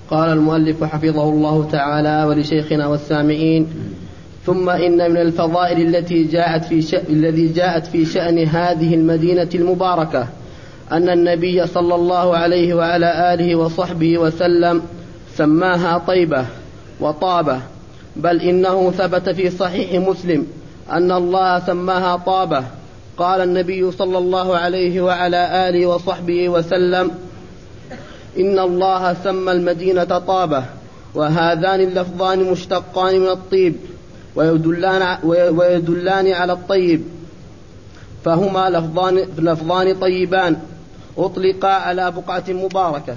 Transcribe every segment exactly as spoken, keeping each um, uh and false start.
قال المؤلف حفظه الله تعالى ولشيخنا والسامعين: ثم إن من الفضائل التي جاءت في شأن الذي جاءت في شأن هذه المدينة المباركة أن النبي صلى الله عليه وعلى آله وصحبه وسلم سماها طيبة وطابة، بل إنه ثبت في صحيح مسلم أن الله سماها طابة. قال النبي صلى الله عليه وعلى آله وصحبه وسلم: إن الله سمى المدينة طابة. وهذان اللفظان مشتقان من الطيب ويدلان, ويدلان على الطيب، فهما لفظان, لفظان طيبان أطلقا على بقعة مباركة.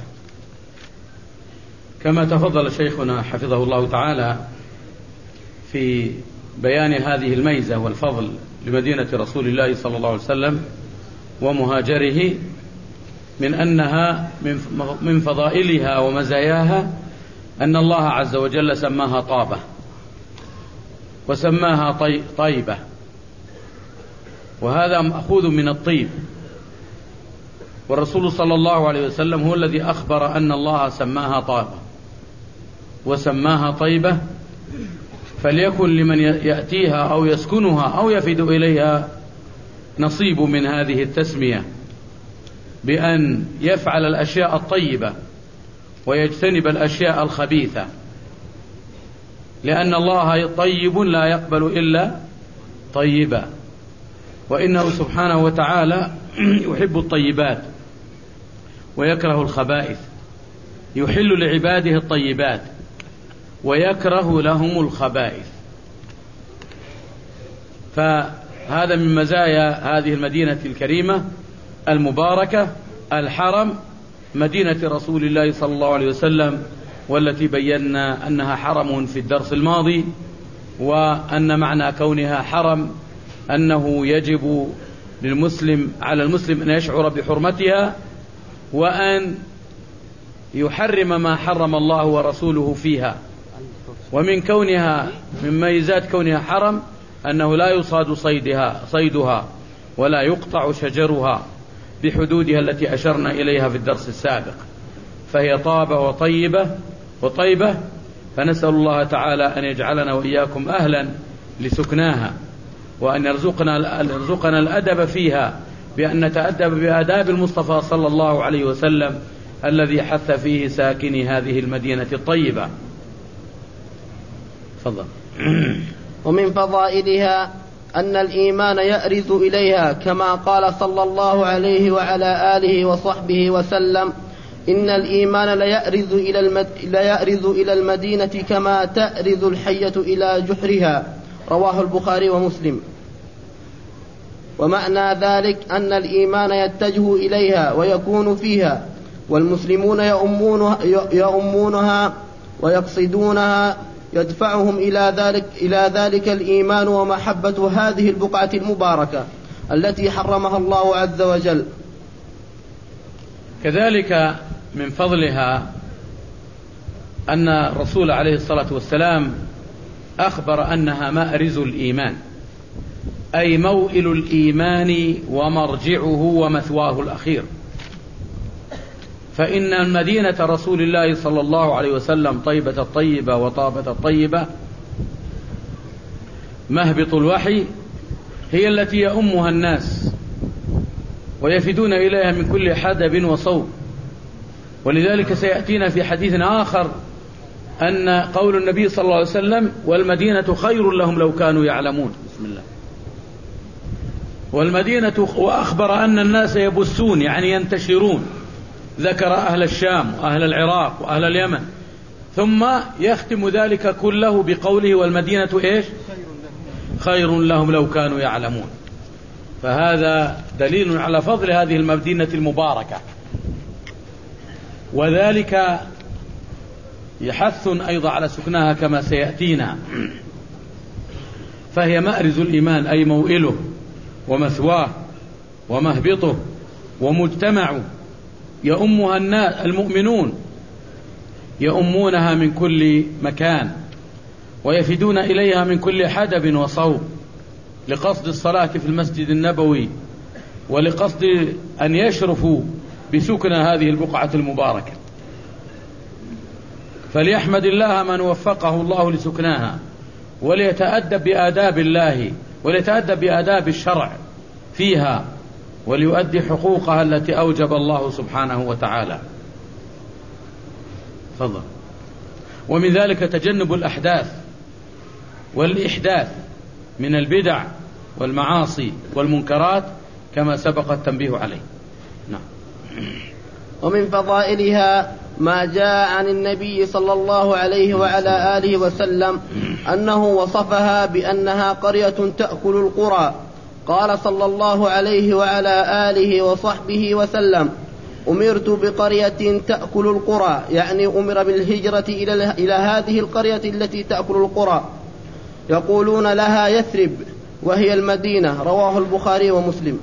كما تفضل شيخنا حفظه الله تعالى في بيان هذه الميزة والفضل لمدينة رسول الله صلى الله عليه وسلم ومهاجره، من أنها من فضائلها ومزاياها أن الله عز وجل سماها طابة وسماها طي طيبة، وهذا مأخوذ من الطيب. والرسول صلى الله عليه وسلم هو الذي أخبر أن الله سماها طابة وسماها طيبة، فليكن لمن يأتيها أو يسكنها أو يفد إليها نصيب من هذه التسمية، بأن يفعل الأشياء الطيبة ويجتنب الأشياء الخبيثة، لأن الله طيب لا يقبل إلا طيبا، وإنه سبحانه وتعالى يحب الطيبات ويكره الخبائث، يحل لعباده الطيبات ويكره لهم الخبائث. فهذا من مزايا هذه المدينة الكريمة المباركة، الحرم، مدينة رسول الله صلى الله عليه وسلم، والتي بينا أنها حرم في الدرس الماضي، وأن معنى كونها حرم أنه يجب للمسلم على المسلم أن يشعر بحرمتها وأن يحرم ما حرم الله ورسوله فيها. ومن كونها من ميزات كونها حرم أنه لا يصاد صيدها صيدها ولا يقطع شجرها بحدودها التي أشرنا إليها في الدرس السابق، فهي طابة وطيبة وطيبة، فنسأل الله تعالى أن يجعلنا وإياكم أهلا لسكناها، وأن يرزقنا يرزقنا الأدب فيها، بأن نتأدب بآداب المصطفى صلى الله عليه وسلم الذي حث فيه ساكني هذه المدينة الطيبة. تفضل. ومن فضائلها أن الإيمان يأرز إليها، كما قال صلى الله عليه وعلى آله وصحبه وسلم: إن الإيمان ليأرز إلى, المد... ليأرز إلى المدينة كما تأرز الحية إلى جحرها. رواه البخاري ومسلم. ومعنى ذلك أن الإيمان يتجه إليها ويكون فيها، والمسلمون يؤمونها, يؤمونها ويقصدونها، يدفعهم إلى ذلك, إلى ذلك الإيمان ومحبة هذه البقعة المباركة التي حرمها الله عز وجل. كذلك من فضلها أن الرسول عليه الصلاة والسلام أخبر أنها مأرز الإيمان، أي موئل الإيمان ومرجعه ومثواه الأخير. فإن المدينة رسول الله صلى الله عليه وسلم طيبة الطيبة وطابة الطيبة مهبط الوحي هي التي يؤمها الناس ويفدون إليها من كل حدب وصوب. ولذلك سيأتينا في حديث آخر أن قول النبي صلى الله عليه وسلم: والمدينة خير لهم لو كانوا يعلمون. بسم الله. والمدينة، وأخبر أن الناس يبثون يعني ينتشرون، ذكر أهل الشام وأهل العراق وأهل اليمن، ثم يختم ذلك كله بقوله: والمدينة إيش؟ خير لهم لو كانوا يعلمون. فهذا دليل على فضل هذه المدينة المباركة، وذلك يحث أيضا على سكنها كما سيأتينا. فهي مأرز الإيمان، أي موئله ومثواه ومهبطه ومجتمعه، يؤمها الناس المؤمنون، يؤمونها من كل مكان ويفدون إليها من كل حدب وصوب، لقصد الصلاة في المسجد النبوي ولقصد أن يشرفوا بسكن هذه البقعة المباركة. فليحمد الله من وفقه الله لسكناها، وليتأدب بآداب الله، وليتأدب بآداب الشرع فيها، وليؤدي حقوقها التي أوجب الله سبحانه وتعالى. تفضل. ومن ذلك تجنب الأحداث والإحداث من البدع والمعاصي والمنكرات كما سبق التنبيه عليه. نعم. ومن فضائلها ما جاء عن النبي صلى الله عليه وعلى آله وسلم أنه وصفها بأنها قرية تأكل القرى. قال صلى الله عليه وعلى آله وصحبه وسلم: أمرت بقرية تأكل القرى، يعني أمر بالهجرة إلى, إلى هذه القرية التي تأكل القرى، يقولون لها يثرب وهي المدينة. رواه البخاري ومسلم.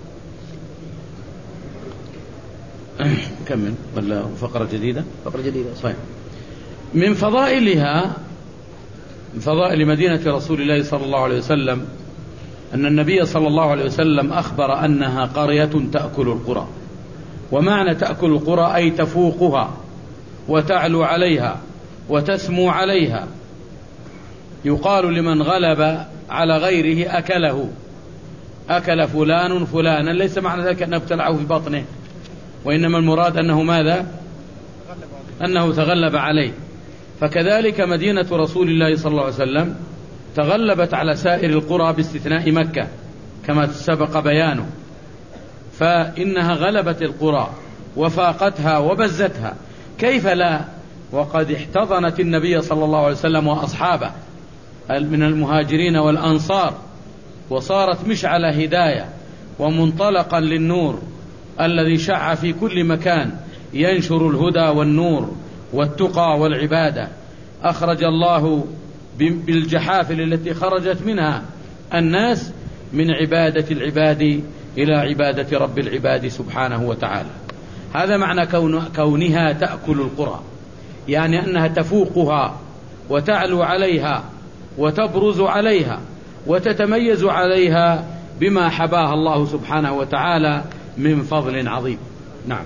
كمل ولا فقرة جديدة؟ فقرة جديدة. صحيح. من فضائلها، من فضائل مدينة رسول الله صلى الله عليه وسلم أن النبي صلى الله عليه وسلم أخبر أنها قرية تأكل القرى. ومعنى تأكل القرى أي تفوقها وتعلو عليها وتسمو عليها. يقال لمن غلب على غيره أكله، أكل فلان فلانا، ليس معنى ذلك أنه ابتلعه في بطنه، وإنما المراد أنه ماذا؟ أنه تغلب عليه. فكذلك مدينة رسول الله صلى الله عليه وسلم تغلبت على سائر القرى باستثناء مكة كما سبق بيانه، فإنها غلبت القرى وفاقتها وبزتها. كيف لا وقد احتضنت النبي صلى الله عليه وسلم وأصحابه من المهاجرين والأنصار، وصارت مشعل هداية ومنطلقا للنور الذي شع في كل مكان ينشر الهدى والنور والتقى والعبادة. أخرج الله بالجحافل التي خرجت منها الناس من عبادة العباد إلى عبادة رب العباد سبحانه وتعالى. هذا معنى كون كونها تأكل القرى، يعني أنها تفوقها وتعلو عليها وتبرز عليها وتتميز عليها بما حباها الله سبحانه وتعالى من فضل عظيم. نعم.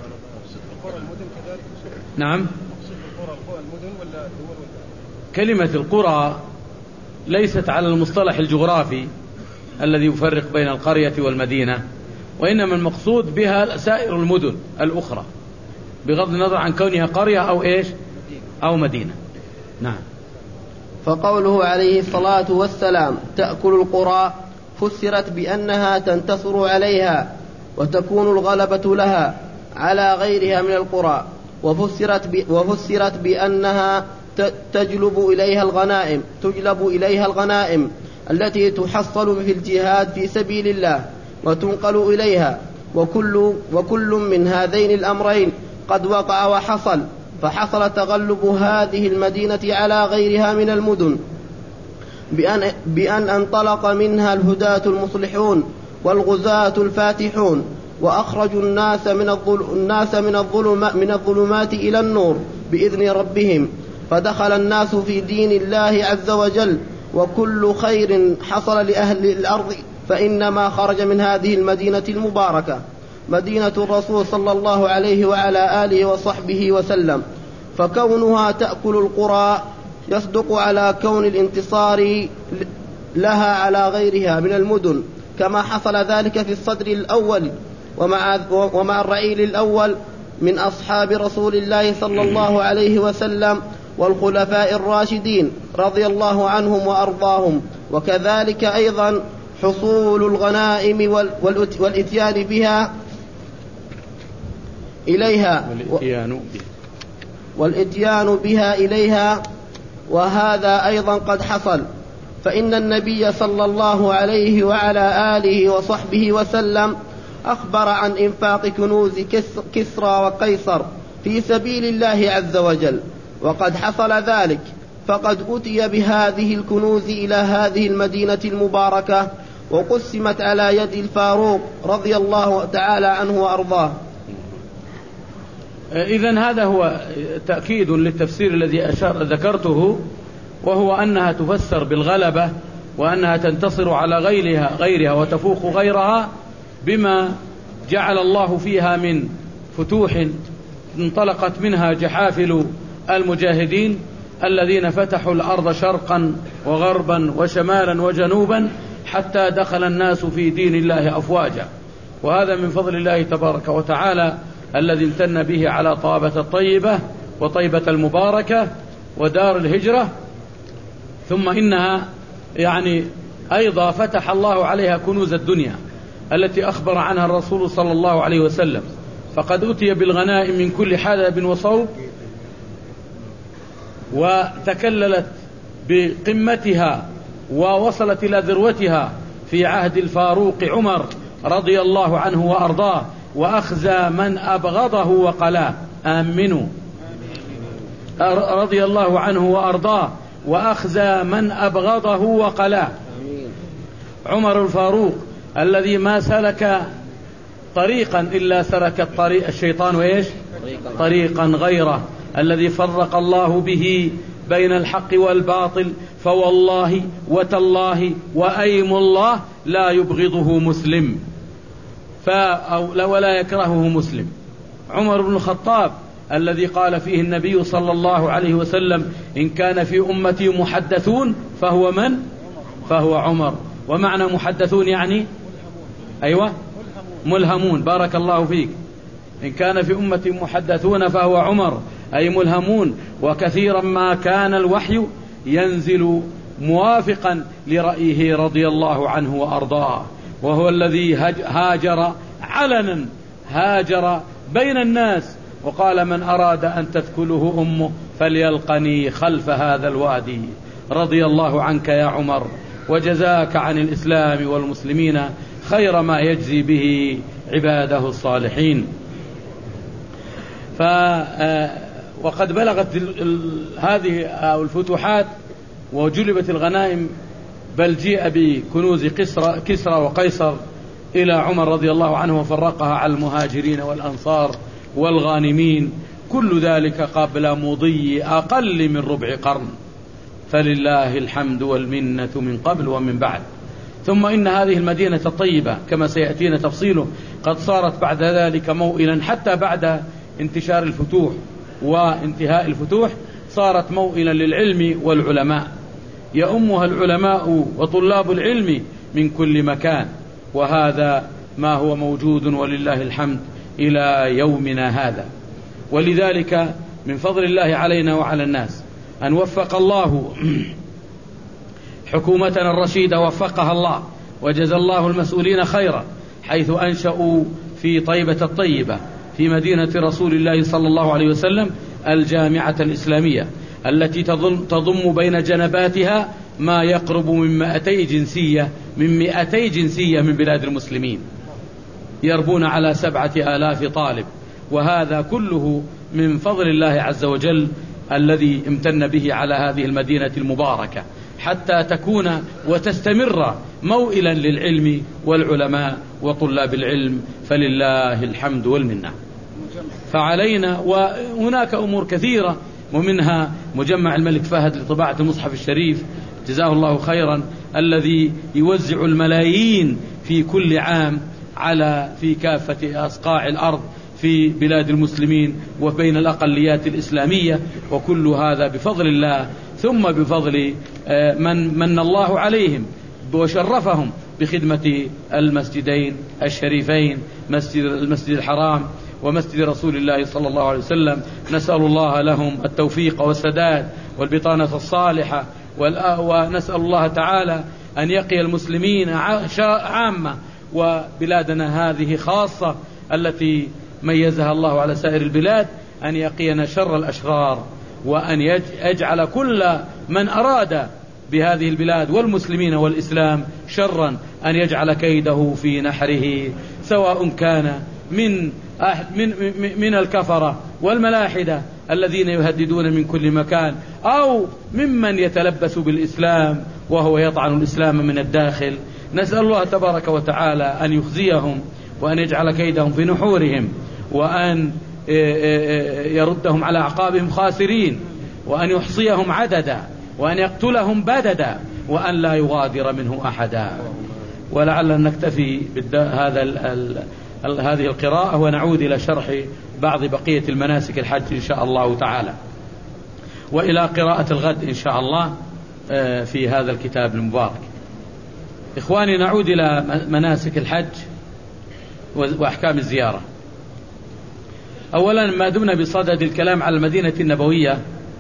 نعم. كلمة القرى ليست على المصطلح الجغرافي الذي يفرق بين القرية والمدينة، وإنما المقصود بها سائر المدن الأخرى بغض النظر عن كونها قرية أو إيش أو مدينة. نعم. فقوله عليه الصلاة والسلام تأكل القرى فسرت بأنها تنتصر عليها وتكون الغلبة لها على غيرها من القرى، وفسرت, وفسرت بأنها تجلب إليها الغنائم تجلب إليها الغنائم التي تحصل في الجهاد في سبيل الله وتنقل إليها، وكل, وكل من هذين الأمرين قد وقع وحصل، فحصل تغلب هذه المدينة على غيرها من المدن بأن, بأن انطلق منها الهداة المصلحون والغزاة الفاتحون، وأخرجوا الناس من, الظل... الناس من, الظلم... من الظلمات إلى النور بإذن ربهم، فدخل الناس في دين الله عز وجل. وكل خير حصل لأهل الأرض فإنما خرج من هذه المدينة المباركة مدينة الرسول صلى الله عليه وعلى آله وصحبه وسلم. فكونها تأكل القرى يصدق على كون الانتصار لها على غيرها من المدن، كما حصل ذلك في الصدر الأول ومع, ومع الرعيل الأول من أصحاب رسول الله صلى الله عليه وسلم والخلفاء الراشدين رضي الله عنهم وأرضاهم. وكذلك أيضا حصول الغنائم والإتيان بها إليها والإتيان بها, والإتيان بها إليها وهذا أيضا قد حصل، فإن النبي صلى الله عليه وعلى آله وصحبه وسلم أخبر عن إنفاق كنوز كسرى وقيصر في سبيل الله عز وجل، وقد حصل ذلك، فقد أتي بهذه الكنوز إلى هذه المدينة المباركة وقسمت على يد الفاروق رضي الله تعالى عنه وأرضاه. إذن هذا هو تأكيد للتفسير الذي أشار ذكرته، وهو أنها تفسر بالغلبة وأنها تنتصر على غيرها, غيرها وتفوق غيرها بما جعل الله فيها من فتوح انطلقت منها جحافل المجاهدين الذين فتحوا الأرض شرقا وغربا وشمالا وجنوبا حتى دخل الناس في دين الله أفواجا. وهذا من فضل الله تبارك وتعالى الذي امتن به على طابة الطيبة وطيبة المباركة ودار الهجرة. ثم إنها يعني أيضا فتح الله عليها كنوز الدنيا التي أخبر عنها الرسول صلى الله عليه وسلم، فقد أتي بالغنائم من كل حدب وصوب، وتكللت بقمتها ووصلت إلى ذروتها في عهد الفاروق عمر رضي الله عنه وأرضاه، وأخزى من أبغضه وقلاه. آمنوا. رضي الله عنه وأرضاه وأخزى من أبغضه وقلاه. عمر الفاروق الذي ما سلك طريقا إلا سلك الطريق الشيطان وإيش طريقا غيره، الذي فرق الله به بين الحق والباطل، فوالله وتالله وأيم الله لا يبغضه مسلم ولا يكرهه مسلم. عمر بن الخطاب الذي قال فيه النبي صلى الله عليه وسلم: إن كان في أمتي محدثون فهو من؟ فهو عمر. ومعنى محدثون يعني أيوة ملهمون. بارك الله فيك. إن كان في أمتي محدثون فهو عمر، أي ملهمون. وكثيرا ما كان الوحي ينزل موافقا لرأيه رضي الله عنه وأرضاه، وهو الذي هاجر علنا، هاجر بين الناس وقال: من أراد أن تثكله أمه فليلقني خلف هذا الوادي. رضي الله عنك يا عمر، وجزاك عن الإسلام والمسلمين خير ما يجزي به عباده الصالحين. ف وقد بلغت هذه الفتوحات وجلبت الغنائم، بل جيء بكنوز كسرى, كسرى وقيصر إلى عمر رضي الله عنه وفرقها على المهاجرين والأنصار والغانمين، كل ذلك قبل مضي أقل من ربع قرن، فلله الحمد والمنة من قبل ومن بعد. ثم إن هذه المدينة الطيبة كما سيأتينا تفصيله قد صارت بعد ذلك موئلا، حتى بعد انتشار الفتوح وانتهاء الفتوح صارت موئلا للعلم والعلماء، يؤمها العلماء وطلاب العلم من كل مكان، وهذا ما هو موجود ولله الحمد إلى يومنا هذا. ولذلك من فضل الله علينا وعلى الناس أن وفق الله حكومتنا الرشيدة، وفقها الله وجزى الله المسؤولين خيرا، حيث أنشأوا في طيبة الطيبة في مدينة رسول الله صلى الله عليه وسلم الجامعة الإسلامية التي تضم بين جنباتها ما يقرب من مئتي جنسية من مئتي جنسية من بلاد المسلمين، يربون على سبعة آلاف طالب. وهذا كله من فضل الله عز وجل الذي امتن به على هذه المدينة المباركة، حتى تكون وتستمر موئلا للعلم والعلماء وطلاب العلم، فلله الحمد والمنة. فعلينا، وهناك أمور كثيرة، ومنها مجمع الملك فهد لطباعة المصحف الشريف جزاه الله خيرا، الذي يوزع الملايين في كل عام على في كافة أصقاع الأرض في بلاد المسلمين وبين الأقليات الإسلامية، وكل هذا بفضل الله، ثم بفضل من من الله عليهم وشرفهم بخدمة المسجدين الشريفين، مسجد المسجد الحرام ومسجد رسول الله صلى الله عليه وسلم. نسأل الله لهم التوفيق والسداد والبطانة الصالحة، ونسأل الله تعالى أن يقي المسلمين عامة وبلادنا هذه خاصة التي ميزها الله على سائر البلاد، أن يقينا شر الأشرار، وأن يجعل كل من أراد بهذه البلاد والمسلمين والإسلام شرا أن يجعل كيده في نحره، سواء كان من من من الكفرة والملاحدة الذين يهددون من كل مكان، أو ممن يتلبس بالإسلام وهو يطعن الإسلام من الداخل. نسأل الله تبارك وتعالى أن يخزيهم، وأن يجعل كيدهم في نحورهم، وأن يردهم على أعقابهم خاسرين، وأن يحصيهم عددا، وأن يقتلهم بددا، وأن لا يغادر منه أحدا. ولعلنا نكتفي بهذا هذه القراءة، ونعود إلى شرح بعض بقية المناسك الحج إن شاء الله تعالى. وإلى قراءة الغد إن شاء الله في هذا الكتاب المبارك. إخواني، نعود إلى مناسك الحج وأحكام الزيارة. أولا، ما دمنا بصدد الكلام على المدينة النبوية،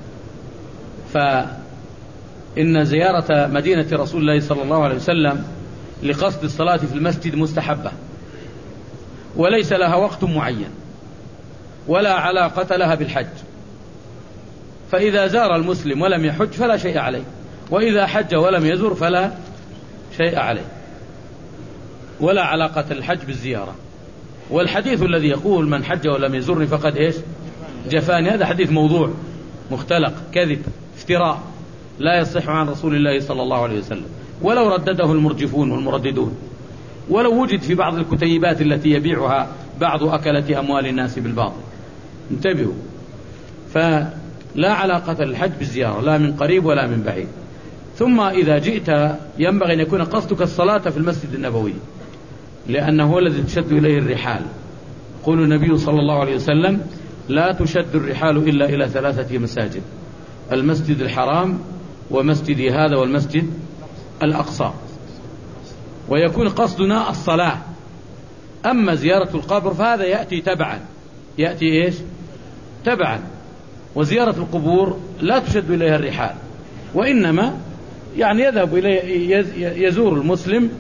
فإن زيارة مدينة رسول الله صلى الله عليه وسلم لقصد الصلاة في المسجد مستحبة، وليس لها وقت معين ولا علاقة لها بالحج. فإذا زار المسلم ولم يحج فلا شيء عليه، وإذا حج ولم يزر فلا شيء عليه، ولا علاقة الحج بالزيارة. والحديث الذي يقول من حج ولم يزرني فقد إيش جفاني، هذا حديث موضوع مختلق كذب افتراء لا يصح عن رسول الله صلى الله عليه وسلم، ولو ردده المرجفون والمرددون، ولو وجد في بعض الكتيبات التي يبيعها بعض أكلة أموال الناس بالباطل. انتبهوا، فلا علاقة للحج بالزيارة لا من قريب ولا من بعيد. ثم إذا جئت ينبغي أن يكون قصدك الصلاة في المسجد النبوي، لأنه هو الذي تشد إليه الرحال. قول النبي صلى الله عليه وسلم لا تشد الرحال إلا إلى ثلاثة مساجد: المسجد الحرام ومسجد هذا والمسجد الأقصى. ويكون قصدنا الصلاة. أما زيارة القبر فهذا يأتي تبعا، يأتي إيش تبعا. وزيارة القبور لا تشد إليها الرحال، وإنما يعني يذهب إليه يزور المسلم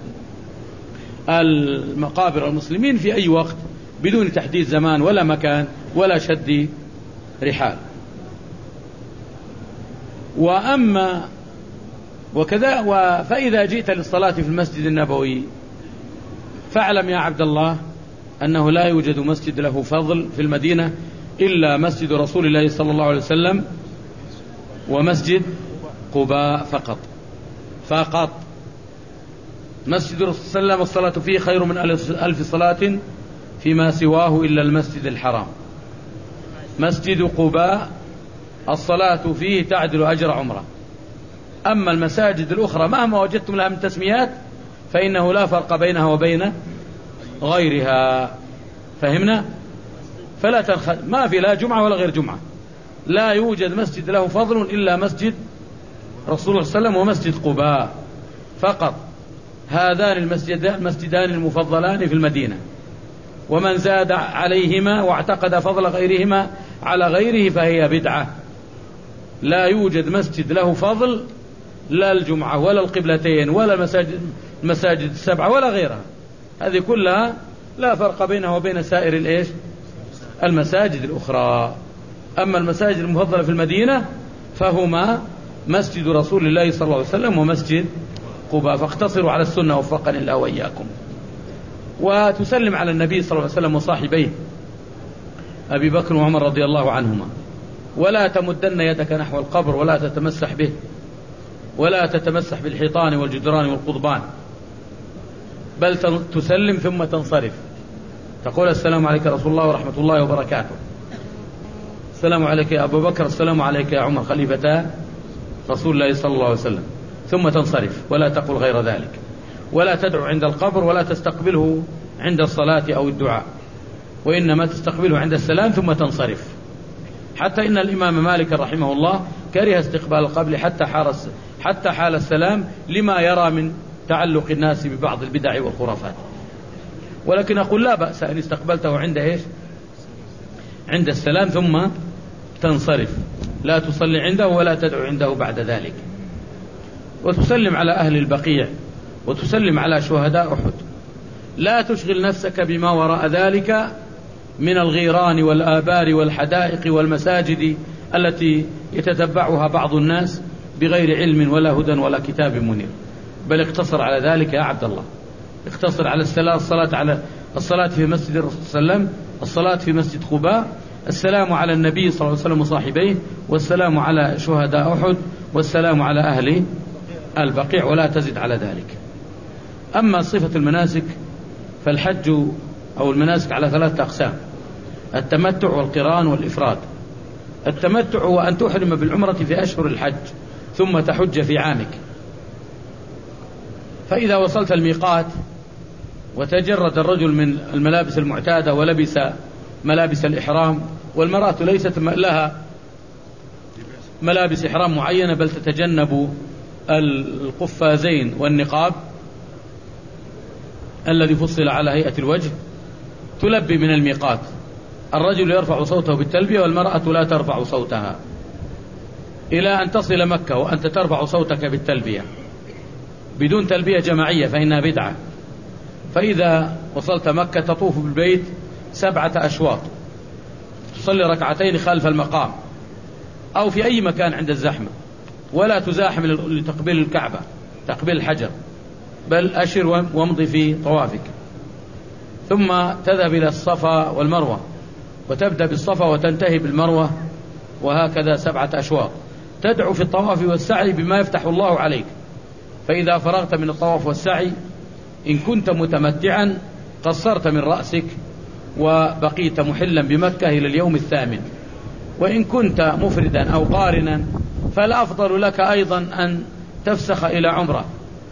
المقابر المسلمين في أي وقت بدون تحديد زمان ولا مكان ولا شد رحال. وأما وكذا فإذا جئت للصلاة في المسجد النبوي فاعلم يا عبد الله أنه لا يوجد مسجد له فضل في المدينة إلا مسجد رسول الله صلى الله عليه وسلم ومسجد قباء فقط فقط. مسجد رسول الله صلى الله عليه وسلم الصلاة فيه خير من ألف صلاة فيما سواه إلا المسجد الحرام. مسجد قباء الصلاة فيه تعدل أجر عمره. أما المساجد الأخرى مهما وجدتم لها من تسميات فإنه لا فرق بينها وبين غيرها. فهمنا؟ فلا تنخ... ما في لا جمعة ولا غير جمعة، لا يوجد مسجد له فضل إلا مسجد رسول الله صلى الله عليه وسلم ومسجد قباء فقط. هذان المسجدان المفضلان في المدينة، ومن زاد عليهما واعتقد فضل غيرهما على غيره فهي بدعة. لا يوجد مسجد له فضل لا الجمعة ولا القبلتين ولا المساجد المساجد السبعة ولا غيرها، هذه كلها لا فرق بينها وبين سائر الإيش المساجد الأخرى. أما المساجد المفضلة في المدينة فهما مسجد رسول الله صلى الله عليه وسلم ومسجد قباء. فاختصروا على السنة وفقني الله وإياكم. وتسلم على النبي صلى الله عليه وسلم وصاحبيه أبي بكر وعمر رضي الله عنهما، ولا تمدن يدك نحو القبر ولا تتمسح به، ولا تتمسح بالحيطان والجدران والقضبان، بل تسلم ثم تنصرف. تقول السلام عليك يا رسول الله ورحمة الله وبركاته، السلام عليك يا أبو بكر، السلام عليك يا عمر خليفتا رسول الله صلى الله عليه وسلم، ثم تنصرف ولا تقل غير ذلك. ولا تدعو عند القبر ولا تستقبله عند الصلاة أو الدعاء، وإنما تستقبله عند السلام ثم تنصرف. حتى إن الإمام مالك رحمه الله كره استقبال القبر حتى حال حتى حال السلام لما يرى من تعلق الناس ببعض البدع والخرافات. ولكن أقول لا بأس أن استقبلته عند إيش عند السلام ثم تنصرف، لا تصلي عنده ولا تدعو عنده بعد ذلك. وتسلم على أهل البقيع وتسلم على شهداء أحد. لا تشغل نفسك بما وراء ذلك من الغيران والآبار والحدائق والمساجد التي يتتبعها بعض الناس بغير علم ولا هدى ولا كتاب منير، بل اقتصر على ذلك يا عبد الله. اقتصر على الصلاة الصلاة على الصلاة في مسجد الرسول صلى الله عليه وسلم، الصلاة في مسجد قباء، السلام على النبي صلى الله عليه وسلم وصاحبيه، والسلام على شهداء أحد، والسلام على أهل البقيع، ولا تزد على ذلك. أما صفة المناسك فالحج أو المناسك على ثلاثة أقسام: التمتع والقران والإفراد. التمتع هو أن تحرم بالعمرة في أشهر الحج ثم تحج في عامك. فإذا وصلت الميقات وتجرد الرجل من الملابس المعتادة ولبس ملابس الإحرام، والمرأة ليست لها ملابس إحرام معينة، بل تتجنب القفازين والنقاب الذي فصل على هيئة الوجه. تلبي من الميقات، الرجل يرفع صوته بالتلبية والمرأة لا ترفع صوتها إلى أن تصل مكة وأنت ترفع صوتك بالتلبية بدون تلبية جماعية فإنها بدعة. فإذا وصلت مكة تطوف بالبيت سبعة أشواط، تصلي ركعتين خلف المقام أو في أي مكان عند الزحمة، ولا تزاحم لتقبيل الكعبة تقبيل الحجر، بل أشر وامضي في طوافك. ثم تذهب إلى الصفا والمروة وتبدأ بالصفا وتنتهي بالمروة، وهكذا سبعة أشواط. تدعو في الطواف والسعي بما يفتح الله عليك. فإذا فرغت من الطواف والسعي إن كنت متمتعا قصرت من رأسك وبقيت محلا بمكة إلى اليوم الثامن، وإن كنت مفردا أو قارنا فالأفضل لك أيضا أن تفسخ إلى عمرة.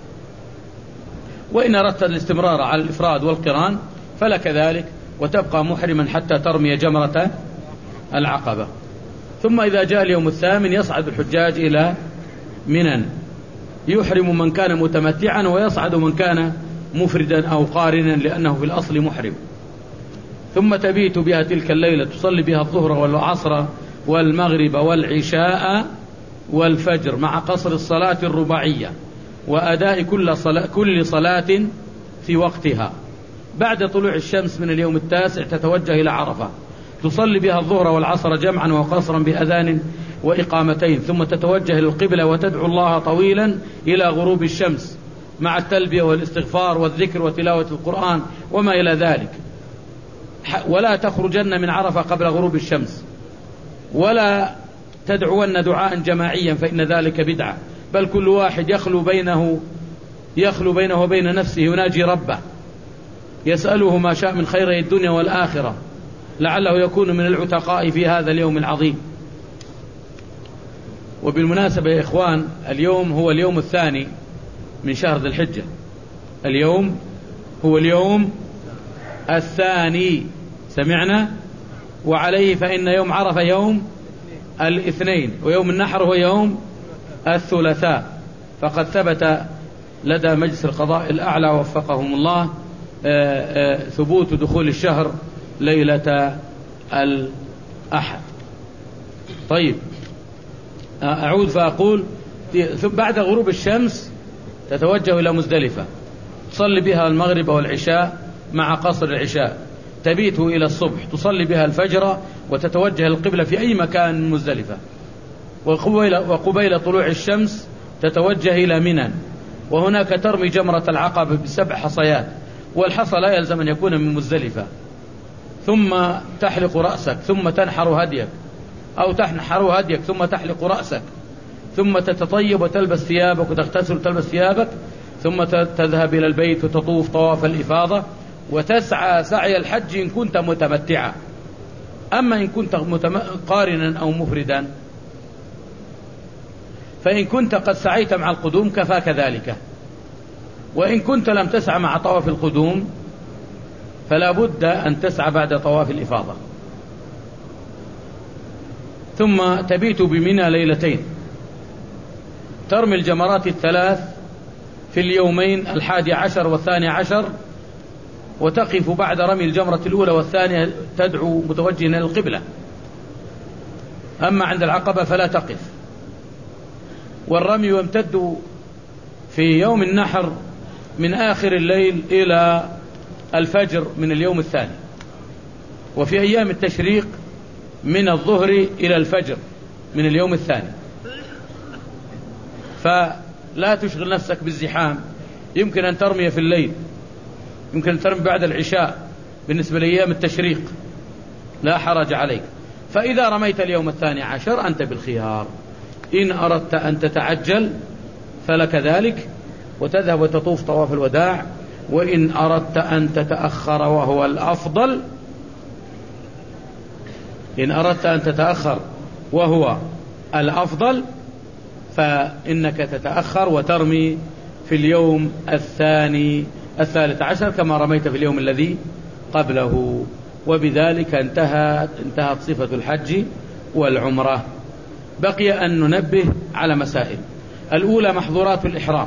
وإن أردت الاستمرار على الإفراد والقران فلك ذلك، وتبقى محرما حتى ترمي جمرة العقبة. ثم إذا جاء اليوم الثامن يصعد الحجاج إلى منى، يحرم من كان متمتعا ويصعد من كان مفردا أو قارنا لأنه في الأصل محرم. ثم تبيت بها تلك الليلة، تصلي بها الظهر والعصر والمغرب والعشاء والفجر مع قصر الصلاة الرباعية وأداء كل صلاة, كل صلاة في وقتها. بعد طلوع الشمس من اليوم التاسع تتوجه إلى عرفة، تصلي بها الظهر والعصر جمعا وقصرا بأذان وإقامتين، ثم تتوجه للقبلة وتدعو الله طويلا إلى غروب الشمس مع التلبية والاستغفار والذكر وتلاوة القرآن وما إلى ذلك. ولا تخرجن من عرفة قبل غروب الشمس، ولا تدعون دعاء جماعيا فإن ذلك بدعة، بل كل واحد يخلو بينه يخلو بينه وبين نفسه يناجي ربه يسأله ما شاء من خير الدنيا والآخرة لعله يكون من العتقاء في هذا اليوم العظيم. وبالمناسبة يا إخوان، اليوم هو اليوم الثاني من شهر ذي الحجة، اليوم هو اليوم الثاني، سمعنا؟ وعليه فإن يوم عرفة يوم الاثنين، ويوم النحر هو يوم الثلاثاء. فقد ثبت لدى مجلس القضاء الأعلى وفقهم الله آآ آآ ثبوت دخول الشهر ليلة الأحد. طيب أعود فأقول بعد غروب الشمس تتوجه إلى مزدلفة، تصلي بها المغرب والعشاء مع قصر العشاء، تبيت إلى الصبح، تصلي بها الفجر وتتوجه القبلة في أي مكان من مزدلفة، وقبيل طلوع الشمس تتوجه إلى منى، وهناك ترمي جمرة العقبة بسبع حصيات، والحصى لا يلزم أن يكون من مزدلفة. ثم تحلق رأسك ثم تنحر هديك، أو تنحر هديك ثم تحلق رأسك، ثم تتطيب وتلبس ثيابك وتغتسل وتلبس ثيابك، ثم تذهب إلى البيت وتطوف طواف الإفاضة وتسعى سعي الحج إن كنت متمتعا. أما إن كنت قارنا أو مفردا فإن كنت قد سعيت مع القدوم كفاك ذلك، وإن كنت لم تسعى مع طواف القدوم فلا بد أن تسعى بعد طواف الإفاضة. ثم تبيت بمنى ليلتين، ترمي الجمرات الثلاث في اليومين الحادي عشر والثاني عشر، وتقف بعد رمي الجمرة الأولى والثانية تدعو متوجها إلى القبلة. أما عند العقبة فلا تقف. والرمي يمتد في يوم النحر من آخر الليل إلى الفجر من اليوم الثاني، وفي أيام التشريق من الظهر إلى الفجر من اليوم الثاني. فلا تشغل نفسك بالزحام، يمكن أن ترمي في الليل، يمكن أن ترمي بعد العشاء بالنسبة لأيام التشريق، لا حرج عليك. فإذا رميت اليوم الثاني عشر أنت بالخيار، إن أردت أن تتعجل فلك ذلك وتذهب وتطوف طواف الوداع، وإن أردت أن تتأخر وهو الأفضل إن أردت أن تتأخر وهو الأفضل فإنك تتأخر وترمي في اليوم الثاني الثالث عشر كما رميت في اليوم الذي قبله. وبذلك انتهت انتهت صفة الحج والعمرة. بقي أن ننبه على مسائل. الأولى محظورات الإحرام.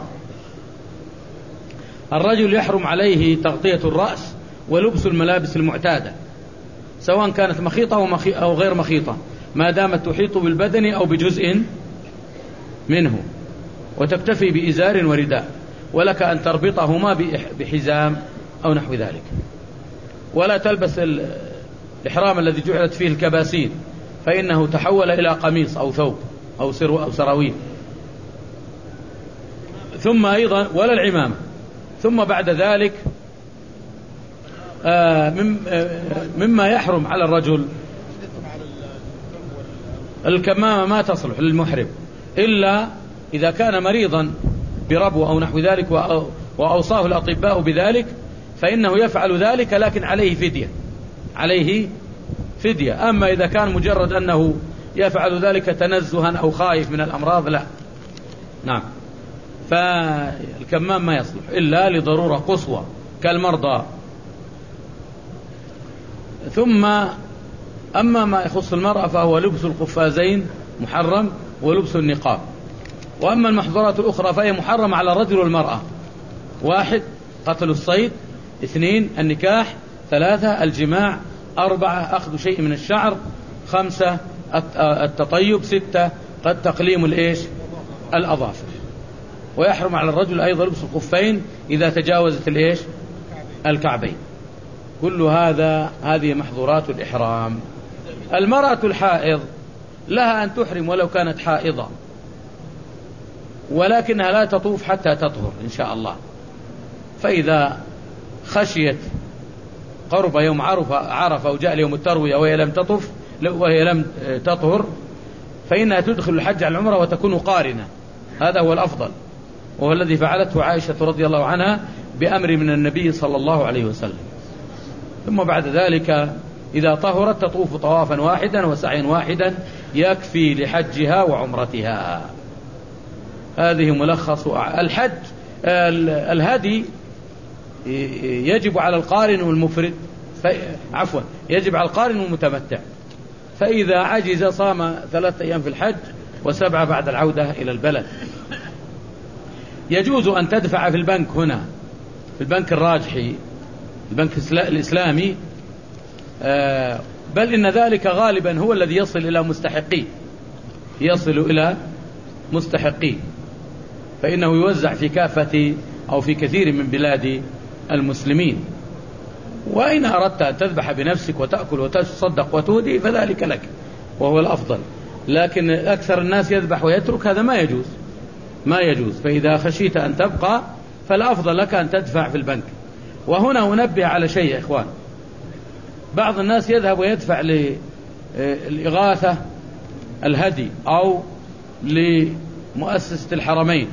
الرجل يحرم عليه تغطية الرأس ولبس الملابس المعتادة سواء كانت مخيطة أو غير مخيطة ما دامت تحيط بالبدن أو بجزء منه، وتكتفي بإزار ورداء، ولك أن تربطهما بحزام أو نحو ذلك. ولا تلبس الإحرام الذي جعلت فيه الكباسين فإنه تحول إلى قميص أو ثوب أو سراويل. ثم أيضا ولا العمامة. ثم بعد ذلك مما يحرم على الرجل الكمامة ما تصلح للمحرم إلا إذا كان مريضا بربو أو نحو ذلك وأوصاه الأطباء بذلك فإنه يفعل ذلك، لكن عليه فدية عليه فدية. أما إذا كان مجرد أنه يفعل ذلك تنزها أو خايف من الأمراض لا. نعم. فالكمام ما يصلح إلا لضرورة قصوى كالمرضى. ثم أما ما يخص المرأة فهو لبس القفازين محرم ولبس النقاب. وأما المحظورات الأخرى فهي محرم على الرجل والمرأة: واحد قتل الصيد، اثنين النكاح، ثلاثة الجماع، أربعة أخذ شيء من الشعر، خمسة التطيب، ستة قد تقليم الإيش الأظافر. ويحرم على الرجل أيضا لبس الخفين إذا تجاوزت الإيش الكعبين. كل هذا هذه محظورات الإحرام. المرأة الحائض لها أن تحرم ولو كانت حائضة، ولكنها لا تطوف حتى تطهر إن شاء الله. فإذا خشيت قرب يوم عرفة عرفة وجاء يوم التروية وهي لم تطف وهي لم تطهر فإنها تدخل الحج على العمرة وتكون قارنة. هذا هو الأفضل، وهو الذي فعلته عائشة رضي الله عنها بأمر من النبي صلى الله عليه وسلم. ثم بعد ذلك إذا طهرت تطوف طوافا واحدا وسعيا واحدا يكفي لحجها وعمرتها. هذه ملخص الحج. الهدي يجب على القارن والمفرد عفوا يجب على القارن والمتمتع، فإذا عجز صام ثلاثة أيام في الحج وسبعة بعد العودة إلى البلد. يجوز أن تدفع في البنك هنا في البنك الراجحي البنك الإسلامي، بل إن ذلك غالبا هو الذي يصل إلى مستحقيه يصل إلى مستحقيه فإنه يوزع في كافة أو في كثير من بلاد المسلمين. وإن أردت أن تذبح بنفسك وتأكل وتصدق وتهدي فذلك لك وهو الأفضل، لكن أكثر الناس يذبح ويترك، هذا ما يجوز ما يجوز. فإذا خشيت أن تبقى فالأفضل لك أن تدفع في البنك. وهنا أنبه على شيء يا إخوان: بعض الناس يذهب ويدفع للإغاثة الهدي أو لمؤسسة الحرمين،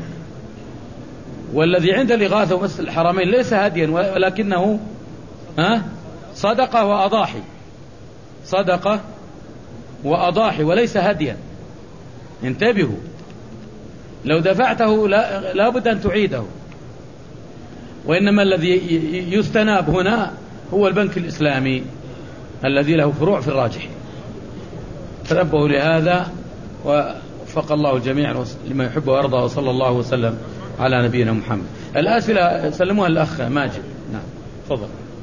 والذي عند الإغاثة ومؤسسة الحرمين ليس هديا ولكنه ها صدقة وأضاحي صدقة وأضاحي وليس هديا. انتبهوا، لو دفعته لا, لا بد أن تعيده. وإنما الذي يستناب هنا هو البنك الإسلامي الذي له فروع في الراجح. تنبهوا لهذا ووفق الله الجميع لما يحب ويرضى، وصلى الله وسلم على نبينا محمد. الأسئلة سلموها الأخ ماجد. نعم تفضل.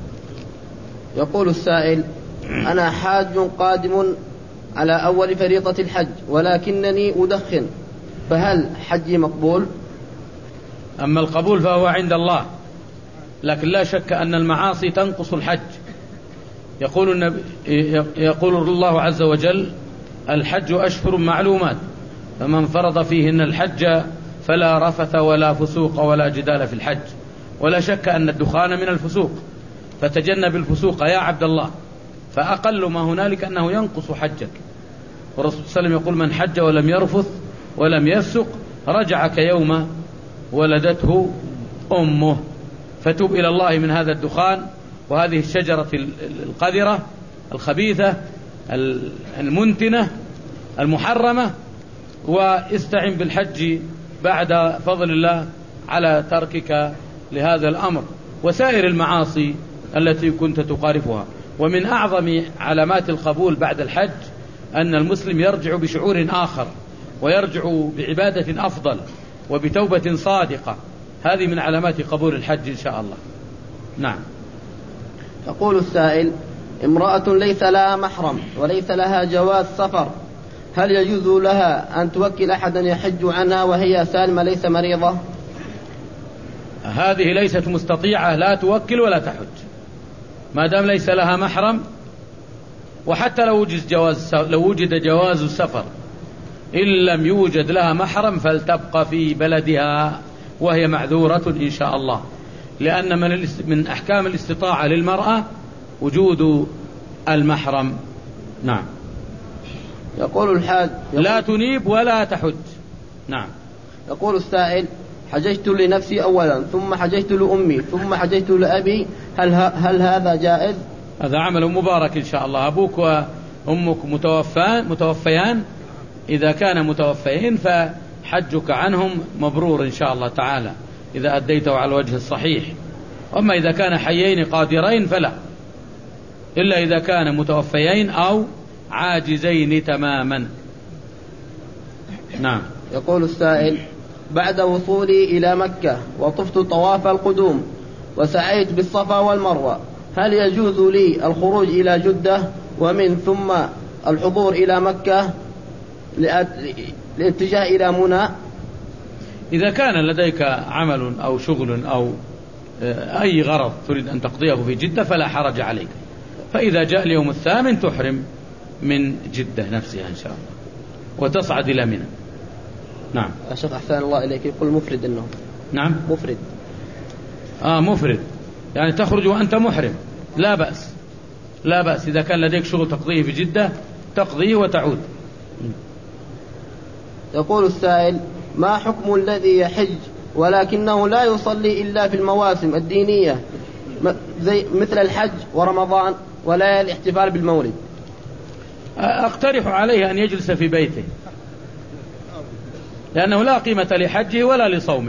يقول السائل: أنا حاج قادم على أول فريضة الحج ولكنني أدخن، فهل حجي مقبول؟ أما القبول فهو عند الله، لكن لا شك أن المعاصي تنقص الحج. يقول النبي يقول الله عز وجل: الحج أشهر معلومات فمن فرض فيهن الحج فلا رفث ولا فسوق ولا جدال في الحج. ولا شك أن الدخان من الفسوق، فتجنب الفسوق يا عبد الله، فأقل ما هنالك أنه ينقص حجك. والرسول صلى الله عليه وسلم يقول: من حج ولم يرفث ولم يفسق رجع كيوم ولدته أمه. فتوب إلى الله من هذا الدخان وهذه الشجرة القذرة الخبيثة المنتنة المحرمة، واستعن بالحج بعد فضل الله على تركك لهذا الأمر وسائر المعاصي التي كنت تقارفها. ومن أعظم علامات القبول بعد الحج أن المسلم يرجع بشعور آخر ويرجع بعبادة أفضل وبتوبة صادقة. هذه من علامات قبول الحج إن شاء الله. نعم. يقول السائل: امرأة ليس لها محرم وليس لها جواز سفر، هل يجوز لها أن توكل أحدا يحج عنها وهي سالمة ليس مريضة؟ هذه ليست مستطيعة، لا توكل ولا تحج ما دام ليس لها محرم. وحتى لو وجد جواز لو وجد جواز السفر إن لم يوجد لها محرم فلتبقى في بلدها وهي معذورة إن شاء الله، لأن من من أحكام الاستطاعة للمرأة وجود المحرم. نعم. يقول الحاج: لا تنيب ولا تحج. نعم. يقول السائل: حججت لنفسي أولا ثم حججت لأمي ثم حججت لأبي، هل, هل هذا جائز؟ هذا عمل مبارك إن شاء الله. أبوك وأمك متوفان متوفيان، إذا كان متوفيين فحجك عنهم مبرور إن شاء الله تعالى إذا أديته على الوجه الصحيح. أما إذا كان حيين قادرين فلا، إلا إذا كان متوفيين أو عاجزين تماما. نعم. يقول السائل: بعد وصولي إلى مكة وطفت طواف القدوم وسعيت بالصفا والمروة، هل يجوز لي الخروج إلى جدة ومن ثم الحضور إلى مكة للاتجاه إلى منى؟ إذا كان لديك عمل أو شغل أو أي غرض تريد أن تقضيه في جدة فلا حرج عليك، فإذا جاء اليوم الثامن تحرم من جدة نفسها إن شاء الله وتصعد إلى منى. نعم. أشيخ أحسن الله إليك، يقول مفرد إنه. نعم. مفرد. آه مفرد يعني تخرج وأنت محرم، لا بأس لا بأس إذا كان لديك شغل تقضيه في جدة تقضيه وتعود. يقول السائل: ما حكم الذي يحج ولكنه لا يصلي إلا في المواسم الدينية زي مثل الحج ورمضان ولا الاحتفال بالمولد؟ أقترح عليه أن يجلس في بيته، لأنه لا قيمة لحجه ولا لصومه.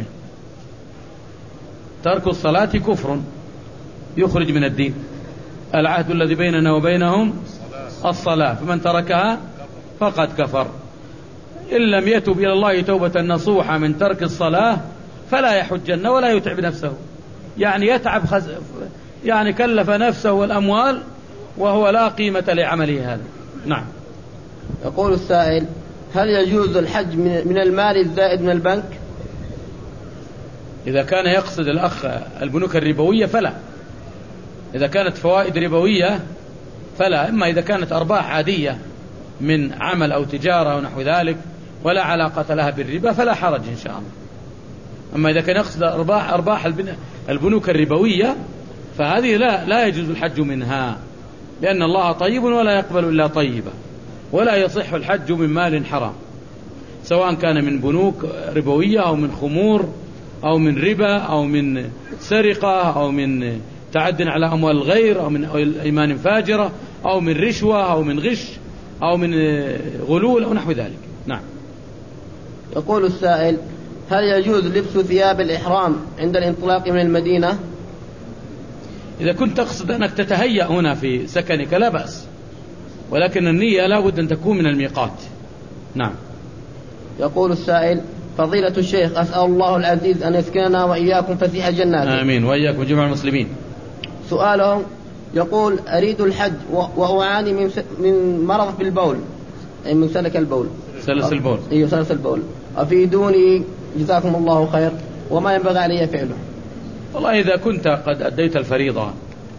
ترك الصلاة كفر يخرج من الدين. العهد الذي بيننا وبينهم الصلاة، فمن تركها فقد كفر. إن لم يتب إلى الله توبة نصوحة من ترك الصلاة فلا يحجن ولا يتعب نفسه، يعني يتعب خز... يعني كلف نفسه والأموال وهو لا قيمة لعمله هذا. نعم. يقول السائل: هل يجوز الحج من المال الزائد من البنك؟ إذا كان يقصد الأخ البنوك الربوية فلا. إذا كانت فوائد ربوية فلا، إما إذا كانت أرباح عادية من عمل أو تجارة أو نحو ذلك ولا علاقة لها بالربا فلا حرج إن شاء الله. أما إذا كان يقصد أرباح, أرباح البنوك الربوية فهذه لا, لا يجوز الحج منها، لأن الله طيب ولا يقبل إلا طيبا، ولا يصح الحج من مال حرام، سواء كان من بنوك ربوية أو من خمور أو من ربا أو من سرقة أو من تعد على أموال الغير أو من أيمان فاجرة أو من رشوة أو من غش أو من غلول أو نحو ذلك. نعم. يقول السائل: هل يجوز لبس ثياب الإحرام عند الانطلاق من المدينة؟ إذا كنت تقصد أنك تتهيأ هنا في سكنك لا بأس، ولكن النية لا بد أن تكون من الميقات. نعم. يقول السائل: فضيلة الشيخ، أسأل الله العزيز أن يسكننا وإياكم فسيح جناته. آمين، وإياكم جميع المسلمين. سؤاله يقول: أريد الحج وأعاني من من مرض في البول، أي من سلك البول. سلس البول. أيوه سلس البول. أفيدوني جزاكم الله خير، وما ينبغي علي فعله؟ والله إذا كنت قد أديت الفريضة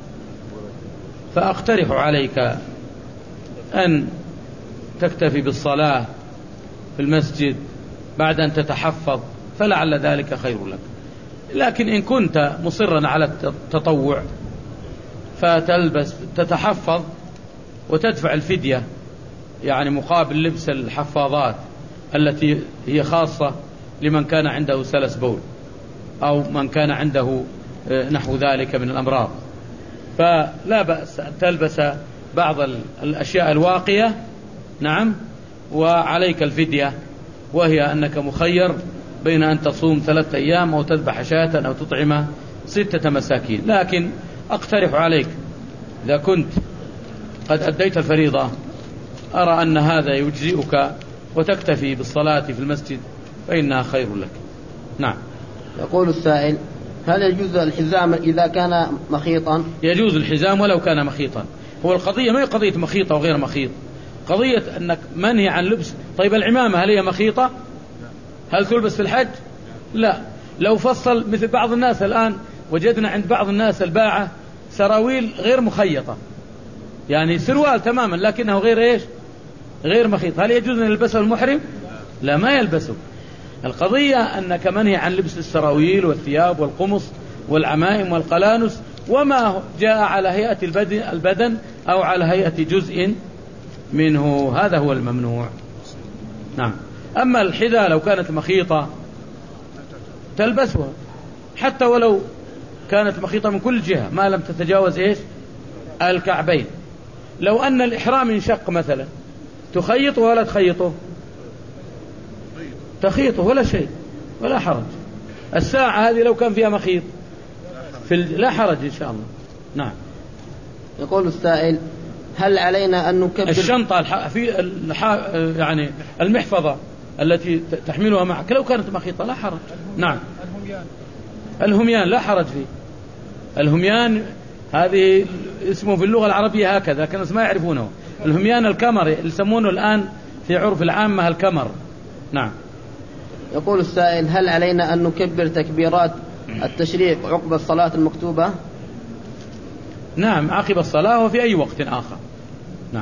فأقترح عليك أن تكتفي بالصلاة في المسجد بعد أن تتحفظ، فلعل ذلك خير لك. لكن إن كنت مصرا على التطوع فتلبس تتحفظ وتدفع الفدية، يعني مقابل لبس الحفاظات التي هي خاصة لمن كان عنده سلس بول أو من كان عنده نحو ذلك من الأمراض، فلا بأس أن تلبس بعض الأشياء الواقية. نعم. وعليك الفدية، وهي أنك مخير بين أن تصوم ثلاثة أيام أو تذبح شاة أو تطعم ستة مساكين. لكن أقترح عليك إذا كنت قد أديت الفريضة أرى أن هذا يجزئك وتكتفي بالصلاة في المسجد فإنها خير لك. نعم. يقول السائل: هل يجوز الحزام إذا كان مخيطا؟ يجوز الحزام ولو كان مخيطا. هو القضية ما هي قضية مخيطة وغير مخيط، قضية أنك منهي عن لبس. طيب العمامة هل هي مخيطة؟ هل تلبس في الحج؟ لا. لو فصل مثل بعض الناس الآن وجدنا عند بعض الناس الباعة سراويل غير مخيطة، يعني سروال تماما لكنه غير إيش؟ غير مخيط، هل يجوز أن يلبسه المحرم؟ لا، ما يلبسه. القضية أنك منهي عن لبس السراويل والثياب والقمص والعمائم والقلانس وما جاء على هيئة البدن أو على هيئة جزء منه، هذا هو الممنوع. نعم. أما الحذاء لو كانت مخيطة تلبسها حتى ولو كانت مخيطة من كل جهة ما لم تتجاوز إيش؟ الكعبين. لو أن الإحرام انشق مثلا تخيطه ولا تخيطه؟ تخيطه ولا شيء ولا حرج. الساعة هذه لو كان فيها مخيط في لا حرج إن شاء الله. نعم. يقول السائل: هل علينا أن نكبر الشنطة الح... في الح... يعني المحفظة التي تحملها معك لو كانت مخيطة لا حرج. نعم. الهميان الهميان لا حرج فيه. الهميان هذه اسمه في اللغة العربية هكذا، كان ما يعرفونه. الهميان الكمر اللي يسمونه الآن في عرف العامة الكمر. نعم. يقول السائل: هل علينا أن نكبر تكبيرات التشريق عقب الصلاة المكتوبة؟ نعم، عقب الصلاة وفي أي وقت آخر. نعم.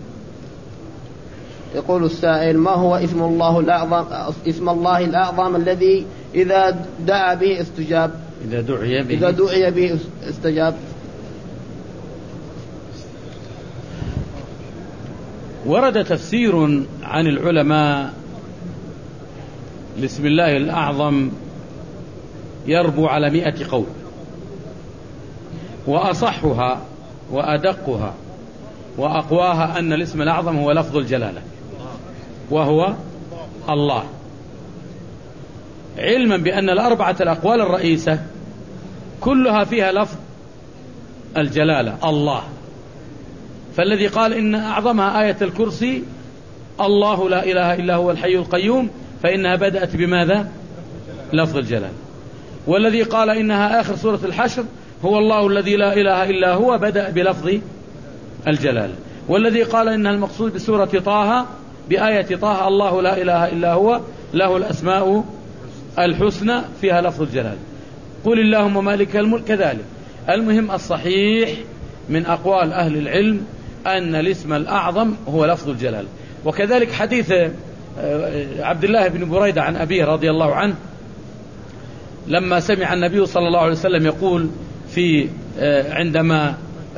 يقول السائل: ما هو اسم الله الأعظم اسم الله الأعظم الذي إذا دعا به استجاب؟ إذا دعي به إذا دعي به استجاب. ورد تفسير عن العلماء بسم الله الأعظم يربو على مئة قول، وأصحها وأدقها وأقواها أن الاسم الأعظم هو لفظ الجلالة وهو الله، علما بأن الأربعة الأقوال الرئيسة كلها فيها لفظ الجلالة الله. فالذي قال إن أعظمها آية الكرسي الله لا إله إلا هو الحي القيوم فإنها بدأت بماذا؟ لفظ الجلالة. والذي قال إنها آخر سورة الحشر هو الله الذي لا إله إلا هو بدأ بلفظ الجلالة. والذي قال إنها المقصود بسورة طه بآية طه الله لا إله إلا هو له الأسماء الحسنى فيها لفظ الجلالة. قل اللهم مالك الملك كذلك. المهم الصحيح من أقوال أهل العلم أن الاسم الأعظم هو لفظ الجلالة. وكذلك حديث عبد الله بن بريدة عن أبيه رضي الله عنه لما سمع النبي صلى الله عليه وسلم يقول في عندما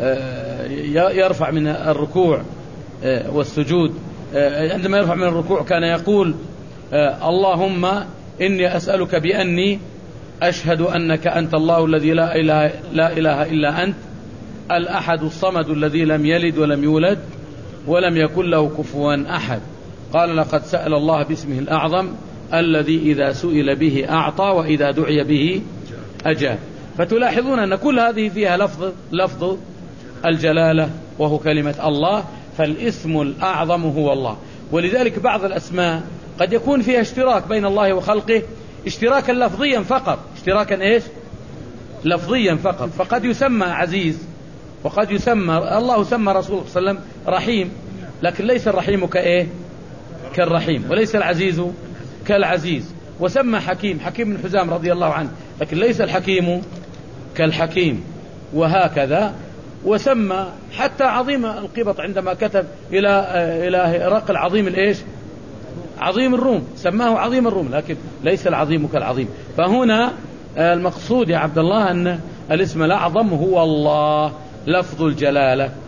يرفع من الركوع والسجود، عندما يرفع من الركوع كان يقول اللهم إني أسألك بأني أشهد أنك أنت الله الذي لا إله, لا إله إلا أنت الأحد الصمد الذي لم يلد ولم يولد ولم يكن له كفوا أحد. قال لقد سأل الله باسمه الأعظم الذي إذا سئل به أعطى وإذا دعي به أجاب. فتلاحظون أن كل هذه فيها لفظ لفظ الجلالة وهو كلمة الله، فالاسم الأعظم هو الله. ولذلك بعض الأسماء قد يكون فيها اشتراك بين الله وخلقه اشتراكا لفظيا فقط، اشتراكا إيش؟ لفظيا فقط. فقد يسمى عزيز وقد يسمى الله سمى رسول الله صلى الله عليه وسلم رحيم، لكن ليس الرحيم كإيه؟ كالرحيم، وليس العزيز كالعزيز. وسمى حكيم حكيم بن حزام رضي الله عنه، لكن ليس الحكيم كالحكيم، وهكذا. وسمى حتى عظيم القبط عندما كتب إلى إلى هرقل عظيم الإيش؟ عظيم الروم، سماه عظيم الروم، لكن ليس العظيم كالعظيم. فهنا المقصود يا عبد الله أن الاسم الأعظم هو الله لفظ الجلالة.